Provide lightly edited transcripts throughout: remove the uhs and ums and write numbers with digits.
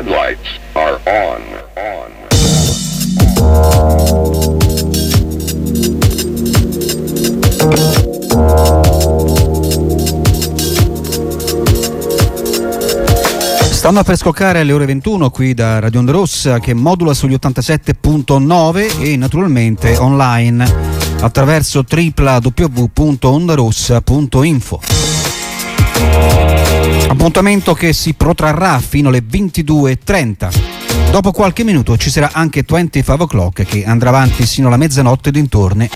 headlights are on. Stanno per scoccare alle ore 21 qui da Radio Onda Rossa, che modula sugli 87.9 e naturalmente online attraverso www.ondarossa.info. Appuntamento che si protrarrà fino alle 22.30. Dopo qualche minuto ci sarà anche 25 o'clock, che andrà avanti sino alla mezzanotte dintorni.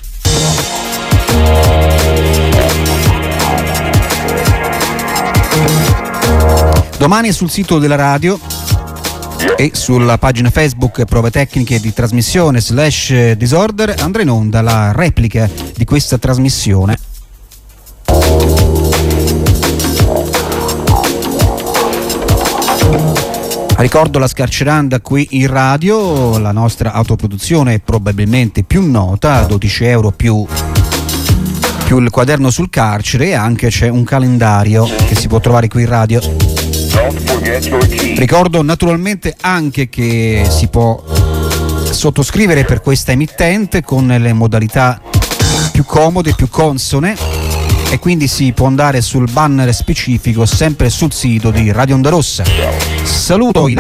Domani sul sito della radio e sulla pagina Facebook Prove Tecniche di Trasmissione /Disorder andrà in onda la replica di questa trasmissione. Ricordo la Scarceranda qui in radio, la nostra autoproduzione probabilmente più nota, 12 euro più il quaderno sul carcere, e anche c'è un calendario che si può trovare qui in radio. Ricordo naturalmente anche che si può sottoscrivere per questa emittente con le modalità più comode, più consone, e quindi si può andare sul banner specifico sempre sul sito di Radio Onda Rossa. Saluto